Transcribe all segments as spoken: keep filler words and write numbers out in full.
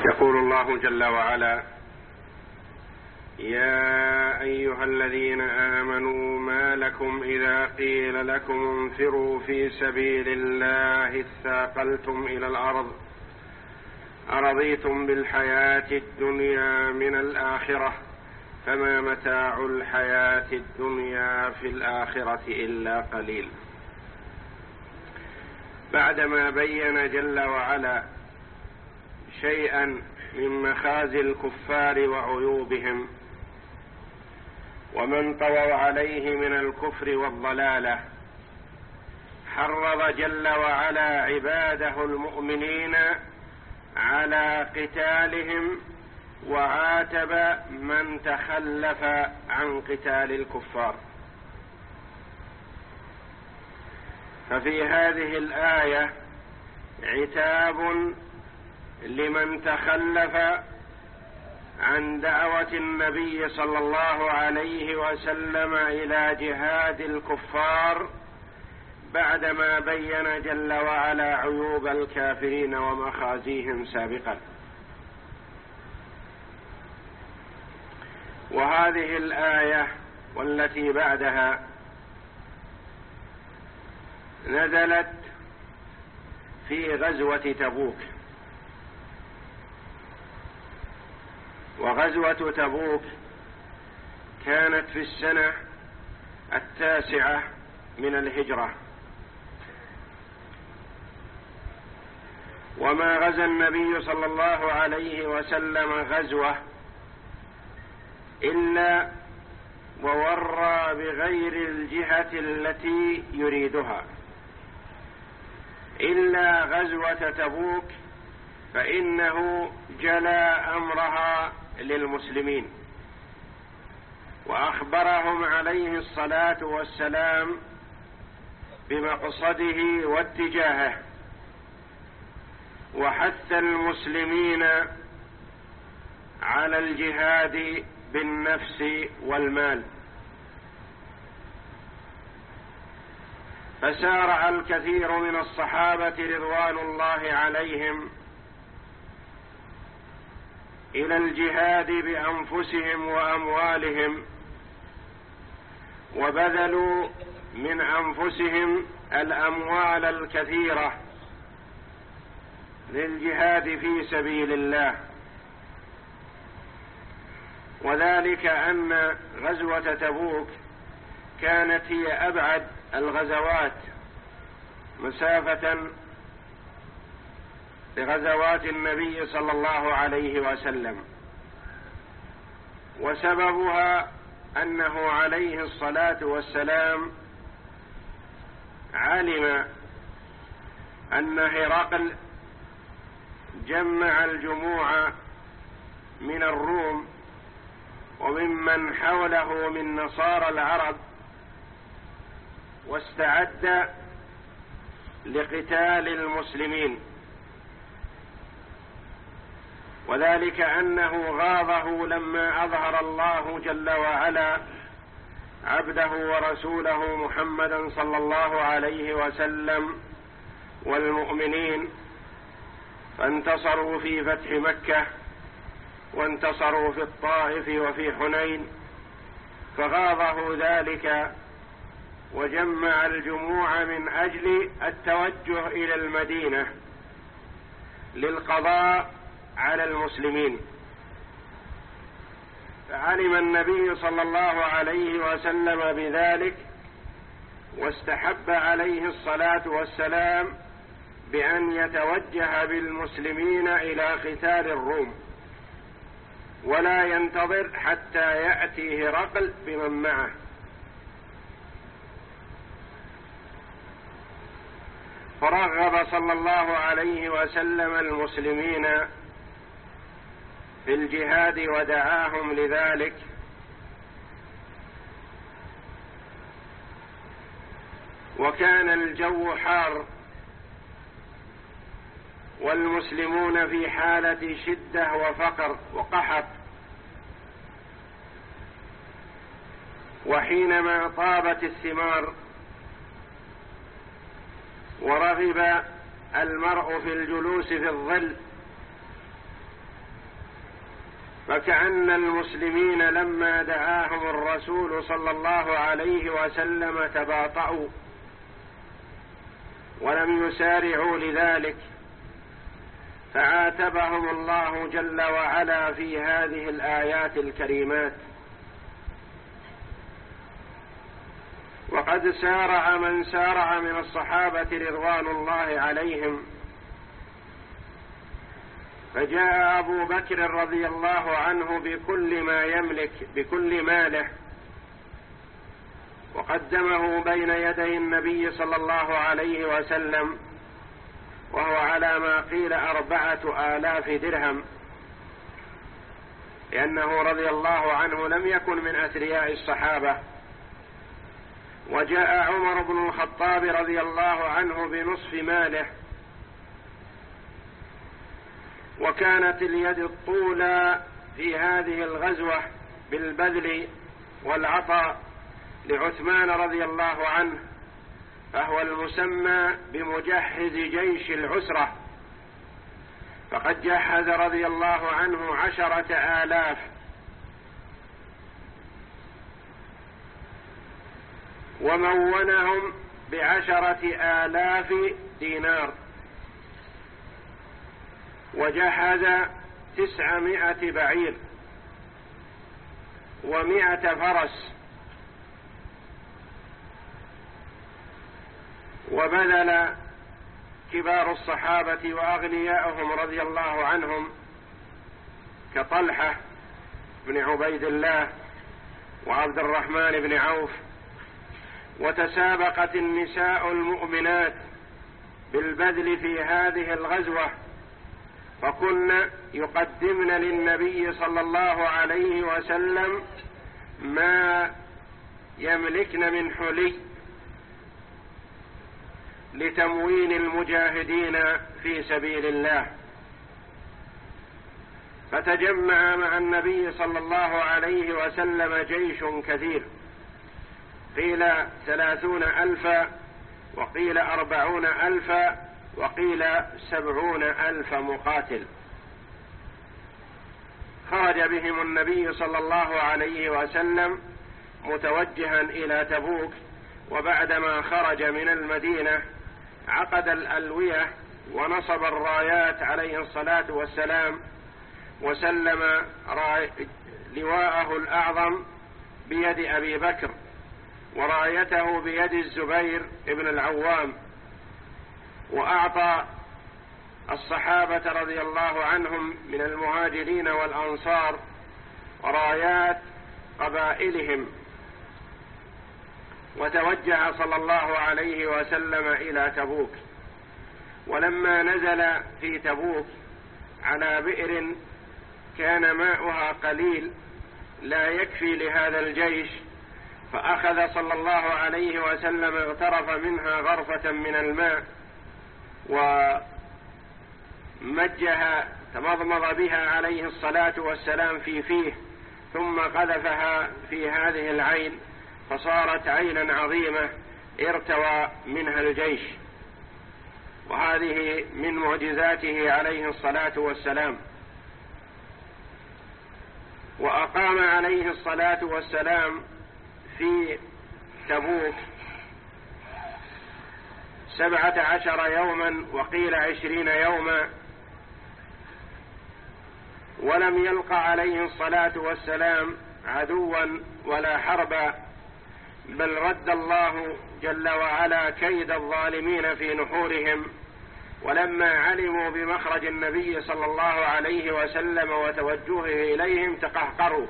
يقول الله جل وعلا: يا أيها الذين آمنوا ما لكم إذا قيل لكم انفروا في سبيل الله اثاقلتم إلى الأرض أرضيتم بالحياة الدنيا من الآخرة فما متاع الحياة الدنيا في الآخرة إلا قليل. بعدما بين جل وعلا شيئا من مخازي الكفار وعيوبهم ومن طووا عليه من الكفر والضلالة، حرض جل وعلا عباده المؤمنين على قتالهم وعاتب من تخلف عن قتال الكفار. ففي هذه الآية عتاب لمن تخلف عن دعوة النبي صلى الله عليه وسلم إلى جهاد الكفار بعدما بين جل وعلا عيوب الكافرين ومخازيهم سابقا. وهذه الآية والتي بعدها نزلت في غزوة تبوك. وغزوة تبوك كانت في السنة التاسعة من الهجرة، وما غزا النبي صلى الله عليه وسلم غزوة إلا وورى بغير الجهة التي يريدها، إلا غزوة تبوك فإنه جلى أمرها للمسلمين وأخبرهم عليه الصلاة والسلام بمقصده واتجاهه، وحث المسلمين على الجهاد بالنفس والمال. فسارع الكثير من الصحابة رضوان الله عليهم إلى الجهاد بأنفسهم وأموالهم، وبذلوا من أنفسهم الأموال الكثيرة للجهاد في سبيل الله. وذلك أن غزوة تبوك كانت هي أبعد الغزوات مسافة لغزوات النبي صلى الله عليه وسلم، وسببها أنه عليه الصلاة والسلام علم أن هرقل جمع الجموع من الروم وممن حوله من نصارى العرب واستعد لقتال المسلمين، وذلك أنه غاضه لما أظهر الله جل وعلا عبده ورسوله محمدا صلى الله عليه وسلم والمؤمنين، فانتصروا في فتح مكة وانتصروا في الطائف وفي حنين، فغاضه ذلك وجمع الجموع من أجل التوجه إلى المدينة للقضاء على المسلمين. فعلم النبي صلى الله عليه وسلم بذلك، واستحب عليه الصلاة والسلام بأن يتوجه بالمسلمين إلى قتال الروم ولا ينتظر حتى يأتي هرقل بمن معه. فرغب صلى الله عليه وسلم المسلمين في الجهاد ودعاهم لذلك، وكان الجو حار والمسلمون في حالة شدة وفقر وقحط، وحينما طابت الثمار ورغب المرء في الجلوس في الظل فكأن المسلمين لما دعاهم الرسول صلى الله عليه وسلم تباطؤوا ولم يسارعوا لذلك، فعاتبهم الله جل وعلا في هذه الآيات الكريمات. وقد سارع من سارع من الصحابة رضوان الله عليهم، فجاء أبو بكر رضي الله عنه بكل ما يملك بكل ماله وقدمه بين يدي النبي صلى الله عليه وسلم، وهو على ما قيل أربعة آلاف درهم، لأنه رضي الله عنه لم يكن من أثرياء الصحابة. وجاء عمر بن الخطاب رضي الله عنه بنصف ماله، وكانت اليد الطولى في هذه الغزوة بالبذل والعطاء لعثمان رضي الله عنه، فهو المسمى بمجهز جيش العسرة، فقد جهز رضي الله عنه عشرة آلاف، ومونهم بعشرة آلاف دينار، وجهز تسعمائة بعير ومائة فرس، وبذل كبار الصحابة وأغنياءهم رضي الله عنهم كطلحة بن عبيد الله وعبد الرحمن بن عوف. وتسابقت النساء المؤمنات بالبذل في هذه الغزوة، فكن يقدمن للنبي صلى الله عليه وسلم ما يملكن من حلي لتموين المجاهدين في سبيل الله. فتجمع مع النبي صلى الله عليه وسلم جيش كثير، قيل ثلاثون ألفا، وقيل أربعون ألفا، وقيل سبعون ألف مقاتل. خرج بهم النبي صلى الله عليه وسلم متوجها إلى تبوك، وبعدما خرج من المدينة عقد الألوية ونصب الرايات عليه الصلاة والسلام، وسلم لواءه الأعظم بيد أبي بكر، ورايته بيد الزبير ابن العوام، وأعطى الصحابة رضي الله عنهم من المهاجرين والأنصار رايات قبائلهم. وتوجه صلى الله عليه وسلم إلى تبوك. ولما نزل في تبوك على بئر كان ماؤها قليل لا يكفي لهذا الجيش، فأخذ صلى الله عليه وسلم اغترف منها غرفة من الماء ومجها تمضمض بها عليه الصلاة والسلام في فيه، ثم قذفها في هذه العين فصارت عينا عظيمة ارتوى منها الجيش. وهذه من معجزاته عليه الصلاة والسلام. وأقام عليه الصلاة والسلام في تبوك سبعة عشر يوما، وقيل عشرين يوما، ولم يلق عليه الصلاة والسلام عدوا ولا حربا، بل رد الله جل وعلا كيد الظالمين في نحورهم. ولما علموا بمخرج النبي صلى الله عليه وسلم وتوجهه إليهم تقهقروا.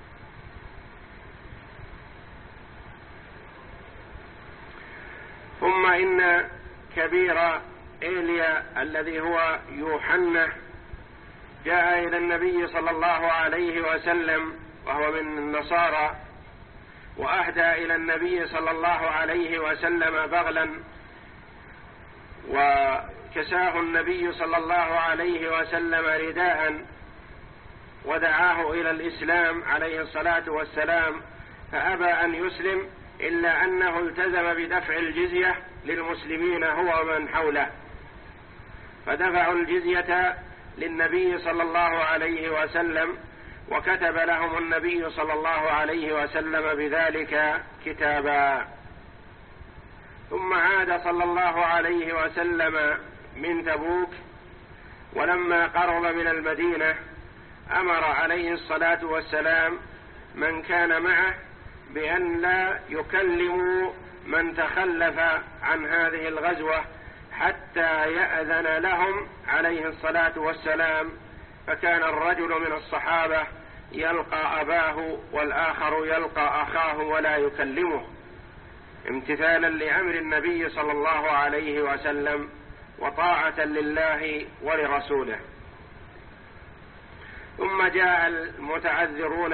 ثم إن كبير إيليا الذي هو يوحنا جاء إلى النبي صلى الله عليه وسلم وهو من النصارى، وأهدى إلى النبي صلى الله عليه وسلم بغلا، وكساه النبي صلى الله عليه وسلم رداء، ودعاه إلى الإسلام عليه الصلاة والسلام، فأبى أن يسلم إلا أنه التزم بدفع الجزية للمسلمين هو ومن حوله، فدفعوا الجزية للنبي صلى الله عليه وسلم، وكتب لهم النبي صلى الله عليه وسلم بذلك كتابا. ثم عاد صلى الله عليه وسلم من تبوك، ولما قرب من المدينة أمر عليه الصلاة والسلام من كان معه بأن لا يكلموا من تخلف عن هذه الغزوة حتى يأذن لهم عليه الصلاة والسلام. فكان الرجل من الصحابة يلقى أباه والآخر يلقى أخاه ولا يكلمه، امتثالا لأمر النبي صلى الله عليه وسلم وطاعة لله ولرسوله. ثم جاء المتعذرون